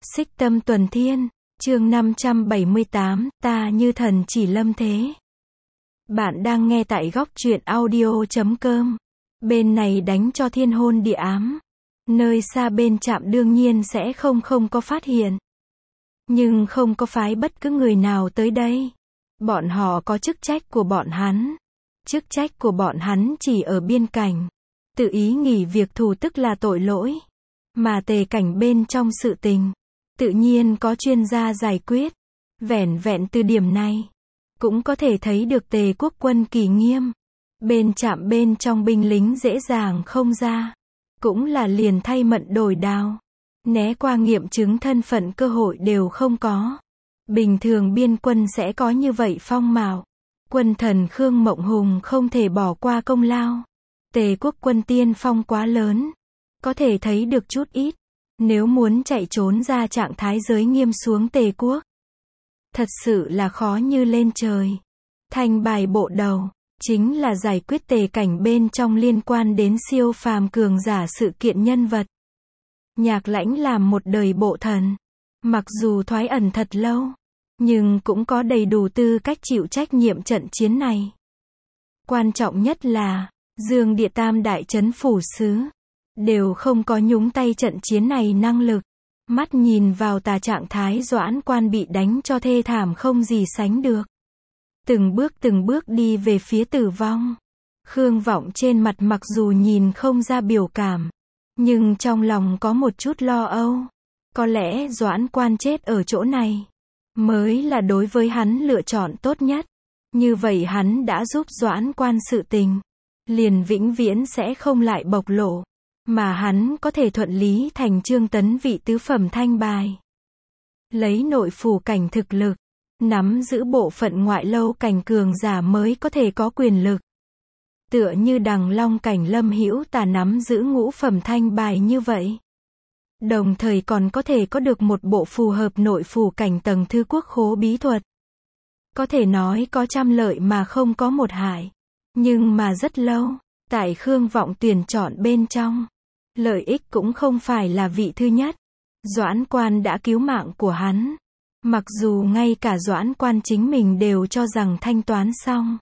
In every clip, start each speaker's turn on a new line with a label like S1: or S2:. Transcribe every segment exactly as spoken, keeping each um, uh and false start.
S1: Xích Tâm Tuần Thiên, chương năm trăm bảy mươi tám, ta như thần chỉ lâm thế. Bạn đang nghe tại góc truyện audio chấm com. Bên này đánh cho thiên hôn địa ám. Nơi xa bên trạm đương nhiên sẽ không không có phát hiện. Nhưng không có phái bất cứ người nào tới đây. Bọn họ có chức trách của bọn hắn. Chức trách của bọn hắn chỉ ở biên cảnh. Tự ý nghỉ việc thù tức là tội lỗi. Mà tề cảnh bên trong sự tình, tự nhiên có chuyên gia giải quyết. Vẻn vẹn từ điểm này, cũng có thể thấy được tề quốc quân kỳ nghiêm. Bên trạm bên trong binh lính dễ dàng không ra. Cũng là liền thay mận đổi đao. Né qua nghiệm chứng thân phận cơ hội đều không có. Bình thường biên quân sẽ có như vậy phong mạo. Quân thần Khương Mộng Hùng không thể bỏ qua công lao. Tề quốc quân tiên phong quá lớn. Có thể thấy được chút ít. Nếu muốn chạy trốn ra trạng thái giới nghiêm xuống tề quốc, thật sự là khó như lên trời. Thành bài bộ đầu, chính là giải quyết tề cảnh bên trong liên quan đến siêu phàm cường giả sự kiện nhân vật. Nhạc Lãnh làm một đời bộ thần. Mặc dù thoái ẩn thật lâu, nhưng cũng có đầy đủ tư cách chịu trách nhiệm trận chiến này. Quan trọng nhất là, Dương Địa Tam đại trấn phủ sứ đều không có nhúng tay trận chiến này năng lực. Mắt nhìn vào tà trạng thái Doãn Quan bị đánh cho thê thảm không gì sánh được. Từng bước từng bước đi về phía tử vong. Khương Vọng trên mặt mặc dù nhìn không ra biểu cảm, nhưng trong lòng có một chút lo âu. Có lẽ Doãn Quan chết ở chỗ này mới là đối với hắn lựa chọn tốt nhất. Như vậy hắn đã giúp Doãn Quan sự tình, liền vĩnh viễn sẽ không lại bộc lộ. Mà hắn có thể thuận lý thành Trương Tấn vị tứ phẩm thanh bài. Lấy nội phủ cảnh thực lực, nắm giữ bộ phận ngoại lâu cảnh cường giả mới có thể có quyền lực. Tựa như Đằng Long cảnh Lâm Hữu Tà nắm giữ ngũ phẩm thanh bài như vậy. Đồng thời còn có thể có được một bộ phù hợp nội phủ cảnh tầng thư quốc khố bí thuật. Có thể nói có trăm lợi mà không có một hại. Nhưng mà rất lâu, tại Khương Vọng tuyển chọn bên trong, lợi ích cũng không phải là vị thứ nhất. Doãn Quan đã cứu mạng của hắn. Mặc dù ngay cả Doãn Quan chính mình đều cho rằng thanh toán xong.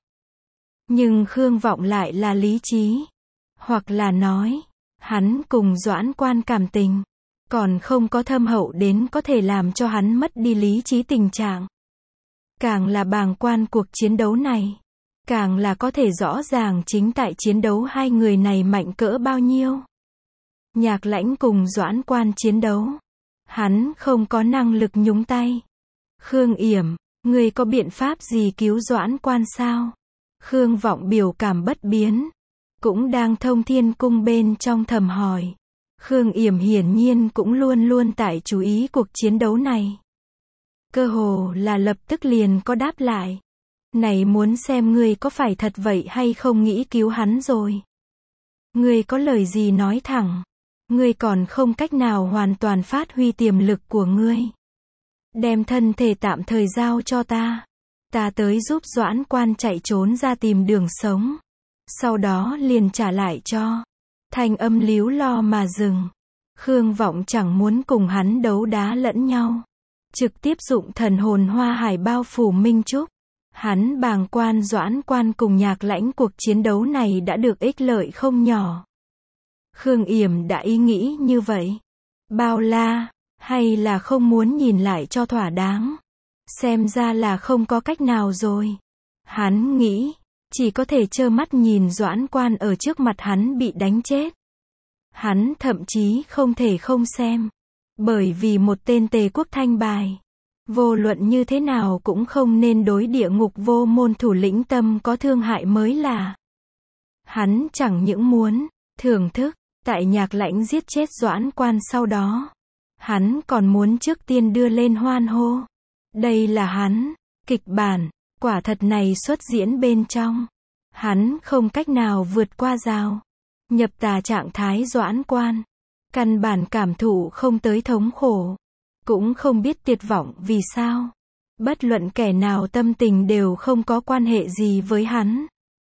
S1: Nhưng Khương Vọng lại là lý trí. Hoặc là nói, hắn cùng Doãn Quan cảm tình, còn không có thâm hậu đến có thể làm cho hắn mất đi lý trí tình trạng. Càng là bàng quan cuộc chiến đấu này, càng là có thể rõ ràng chính tại chiến đấu hai người này mạnh cỡ bao nhiêu. Nhạc Lãnh cùng Doãn Quan chiến đấu, hắn không có năng lực nhúng tay. Khương Yểm, ngươi có biện pháp gì cứu Doãn Quan sao? Khương Vọng biểu cảm bất biến, cũng đang Thông Thiên Cung bên trong thầm hỏi. Khương Yểm hiển nhiên cũng luôn luôn tại chú ý cuộc chiến đấu này. Cơ hồ là lập tức liền có đáp lại. Này muốn xem ngươi có phải thật vậy hay không nghĩ cứu hắn rồi. Ngươi có lời gì nói thẳng. Ngươi còn không cách nào hoàn toàn phát huy tiềm lực của ngươi. Đem thân thể tạm thời giao cho ta. Ta tới giúp Doãn Quan chạy trốn ra tìm đường sống. Sau đó liền trả lại cho. Thanh âm líu lo mà dừng. Khương Vọng chẳng muốn cùng hắn đấu đá lẫn nhau. Trực tiếp dụng thần hồn hoa hải bao phủ Minh Trúc. Hắn bàng quan Doãn Quan cùng Nhạc Lãnh cuộc chiến đấu này đã được ích lợi không nhỏ. Khương Yểm đã ý nghĩ như vậy. Bao la, hay là không muốn nhìn lại cho thỏa đáng. Xem ra là không có cách nào rồi. Hắn nghĩ, chỉ có thể trơ mắt nhìn Doãn Quan ở trước mặt hắn bị đánh chết. Hắn thậm chí không thể không xem. Bởi vì một tên tề quốc thanh bài, vô luận như thế nào cũng không nên đối địa ngục vô môn thủ lĩnh tâm có thương hại mới là. Hắn chẳng những muốn thưởng thức, tại Nhạc Lãnh giết chết Doãn Quan sau đó, hắn còn muốn trước tiên đưa lên hoan hô. Đây là hắn, kịch bản, quả thật này xuất diễn bên trong. Hắn không cách nào vượt qua rào. Nhập tà trạng thái Doãn Quan. Căn bản cảm thụ không tới thống khổ. Cũng không biết tuyệt vọng vì sao. Bất luận kẻ nào tâm tình đều không có quan hệ gì với hắn.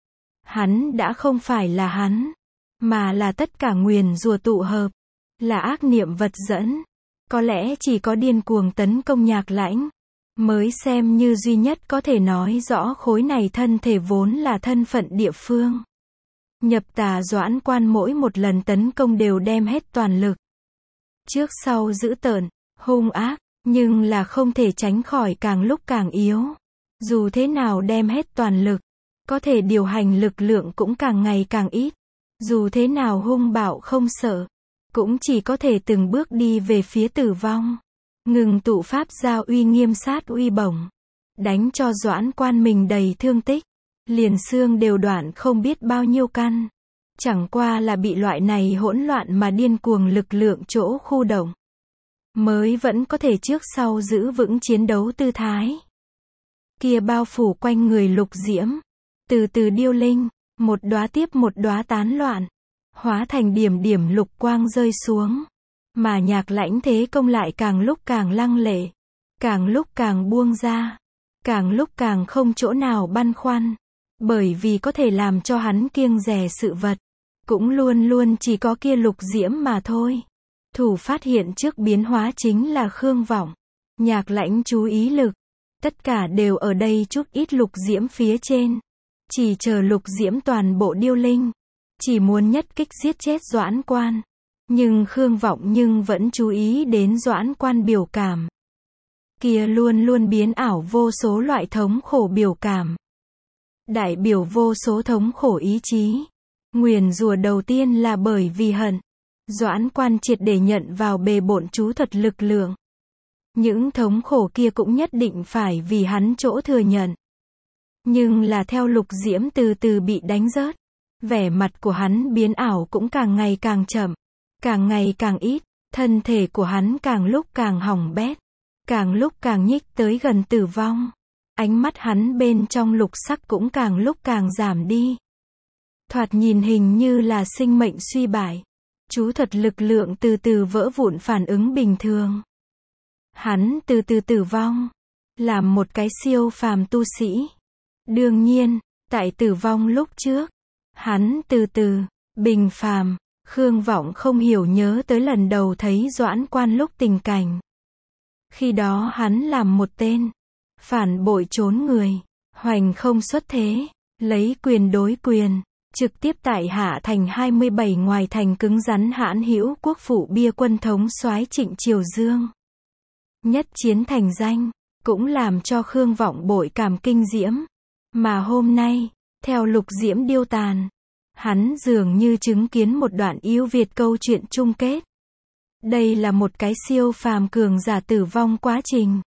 S1: Hắn đã không phải là hắn, mà là tất cả nguyền rủa tụ hợp. Là ác niệm vật dẫn. Có lẽ chỉ có điên cuồng tấn công Nhạc Lãnh mới xem như duy nhất có thể nói rõ khối này thân thể vốn là thân phận địa phương. Nhập tà Doãn Quan mỗi một lần tấn công đều đem hết toàn lực. Trước sau dữ tợn, hung ác, nhưng là không thể tránh khỏi càng lúc càng yếu. Dù thế nào đem hết toàn lực, có thể điều hành lực lượng cũng càng ngày càng ít. Dù thế nào hung bạo không sợ, cũng chỉ có thể từng bước đi về phía tử vong. Ngừng tụ pháp gia uy nghiêm sát uy bổng. Đánh cho Doãn Quan mình đầy thương tích. Liền xương đều đoạn không biết bao nhiêu căn. Chẳng qua là bị loại này hỗn loạn mà điên cuồng lực lượng chỗ khu động. Mới vẫn có thể trước sau giữ vững chiến đấu tư thái. Kia bao phủ quanh người lục diễm. Từ từ điêu linh, một đóa tiếp một đóa tán loạn. Hóa thành điểm điểm lục quang rơi xuống. Mà Nhạc Lãnh thế công lại càng lúc càng lăng lệ. Càng lúc càng buông ra. Càng lúc càng không chỗ nào băn khoăn. Bởi vì có thể làm cho hắn kiêng dè sự vật. Cũng luôn luôn chỉ có kia lục diễm mà thôi. Thủ phát hiện trước biến hóa chính là Khương Vọng. Nhạc Lãnh chú ý lực. Tất cả đều ở đây chút ít lục diễm phía trên. Chỉ chờ lục diễm toàn bộ điêu linh. Chỉ muốn nhất kích giết chết Doãn Quan. Nhưng Khương Vọng nhưng vẫn chú ý đến Doãn Quan biểu cảm. Kia luôn luôn biến ảo vô số loại thống khổ biểu cảm. Đại biểu vô số thống khổ ý chí. Nguyền rủa đầu tiên là bởi vì hận. Doãn Quan triệt để nhận vào bề bộn chú thuật lực lượng. Những thống khổ kia cũng nhất định phải vì hắn chỗ thừa nhận. Nhưng là theo lục diễm từ từ bị đánh rớt. Vẻ mặt của hắn biến ảo cũng càng ngày càng chậm. Càng ngày càng ít. Thân thể của hắn càng lúc càng hỏng bét. Càng lúc càng nhích tới gần tử vong. Ánh mắt hắn bên trong lục sắc cũng càng lúc càng giảm đi. Thoạt nhìn hình như là sinh mệnh suy bại. Chú thuật lực lượng từ từ vỡ vụn phản ứng bình thường. Hắn từ từ tử vong. Làm một cái siêu phàm tu sĩ. Đương nhiên, tại tử vong lúc trước. Hắn từ từ, bình phàm. Khương Vọng không hiểu nhớ tới lần đầu thấy Doãn Quan lúc tình cảnh. Khi đó hắn làm một tên. Phản bội trốn người. Hoành không xuất thế. Lấy quyền đối quyền. Trực tiếp tại Hạ Thành hai mươi bảy ngoài thành cứng rắn hãn hữu quốc phụ bia quân thống soái Trịnh Triều Dương. Nhất chiến thành danh. Cũng làm cho Khương Vọng bội cảm kinh diễm. Mà hôm nay, theo lục diễm điêu tàn. Hắn dường như chứng kiến một đoạn yêu Việt câu chuyện chung kết. Đây là một cái siêu phàm cường giả tử vong quá trình.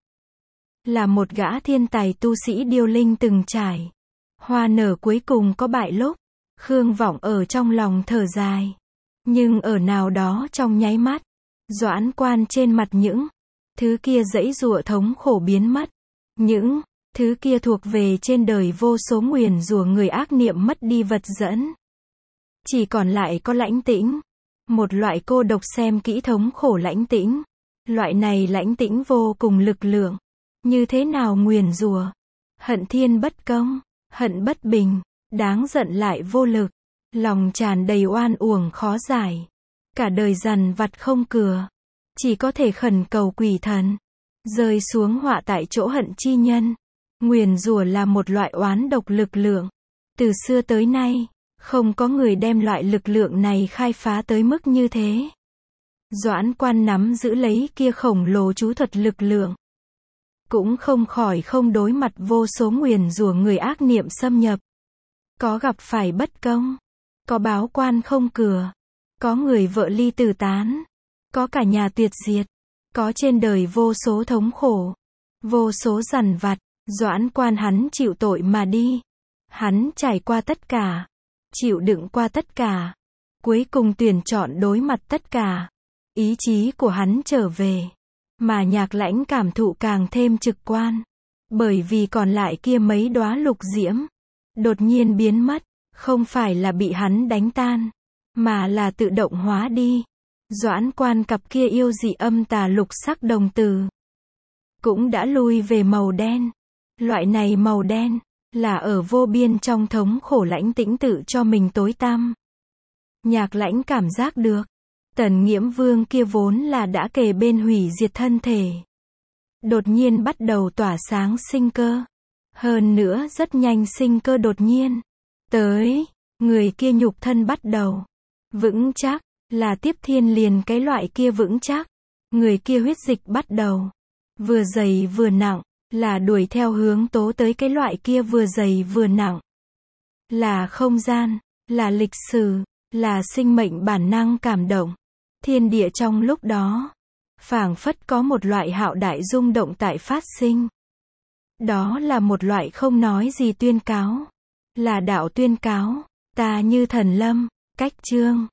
S1: Là một gã thiên tài tu sĩ điêu linh từng trải. Hoa nở cuối cùng có bại lúc. Khương Vọng ở trong lòng thở dài. Nhưng ở nào đó trong nháy mắt. Doãn Quan trên mặt những thứ kia giãy giụa thống khổ biến mất. Những thứ kia thuộc về trên đời vô số nguyền rủa người ác niệm mất đi vật dẫn. Chỉ còn lại có lãnh tĩnh. Một loại cô độc xem kỹ thống khổ lãnh tĩnh. Loại này lãnh tĩnh vô cùng lực lượng. Như thế nào nguyền rủa? Hận thiên bất công, hận bất bình, đáng giận lại vô lực. Lòng tràn đầy oan uổng khó giải. Cả đời dằn vặt không cửa. Chỉ có thể khẩn cầu quỷ thần. Rơi xuống họa tại chỗ hận chi nhân. Nguyền rủa là một loại oán độc lực lượng. Từ xưa tới nay, không có người đem loại lực lượng này khai phá tới mức như thế. Doãn Quan nắm giữ lấy kia khổng lồ chú thuật lực lượng. Cũng không khỏi không đối mặt vô số nguyền rủa người ác niệm xâm nhập. Có gặp phải bất công. Có báo quan không cửa. Có người vợ ly tử tán. Có cả nhà tuyệt diệt. Có trên đời vô số thống khổ. Vô số dằn vặt. Doãn Quan hắn chịu tội mà đi. Hắn trải qua tất cả. Chịu đựng qua tất cả. Cuối cùng tuyển chọn đối mặt tất cả. Ý chí của hắn trở về. Mà Nhạc Lãnh cảm thụ càng thêm trực quan. Bởi vì còn lại kia mấy đóa lục diễm. Đột nhiên biến mất. Không phải là bị hắn đánh tan. Mà là tự động hóa đi. Doãn Quan cặp kia yêu dị âm tà lục sắc đồng tử. Cũng đã lui về màu đen. Loại này màu đen. Là ở vô biên trong thống khổ lãnh tĩnh tự cho mình tối tăm. Nhạc Lãnh cảm giác được. Tần Nghiễm Vương kia vốn là đã kề bên hủy diệt thân thể. Đột nhiên bắt đầu tỏa sáng sinh cơ. Hơn nữa rất nhanh sinh cơ đột nhiên tới, người kia nhục thân bắt đầu vững chắc, là tiếp thiên liền cái loại kia vững chắc. Người kia huyết dịch bắt đầu vừa dày vừa nặng, là đuổi theo hướng tố tới cái loại kia vừa dày vừa nặng. Là không gian, là lịch sử, là sinh mệnh bản năng cảm động. Thiên địa trong lúc đó, phảng phất có một loại hạo đại rung động tại phát sinh. Đó là một loại không nói gì tuyên cáo. Là đạo tuyên cáo, ta như thần lâm, cách chương.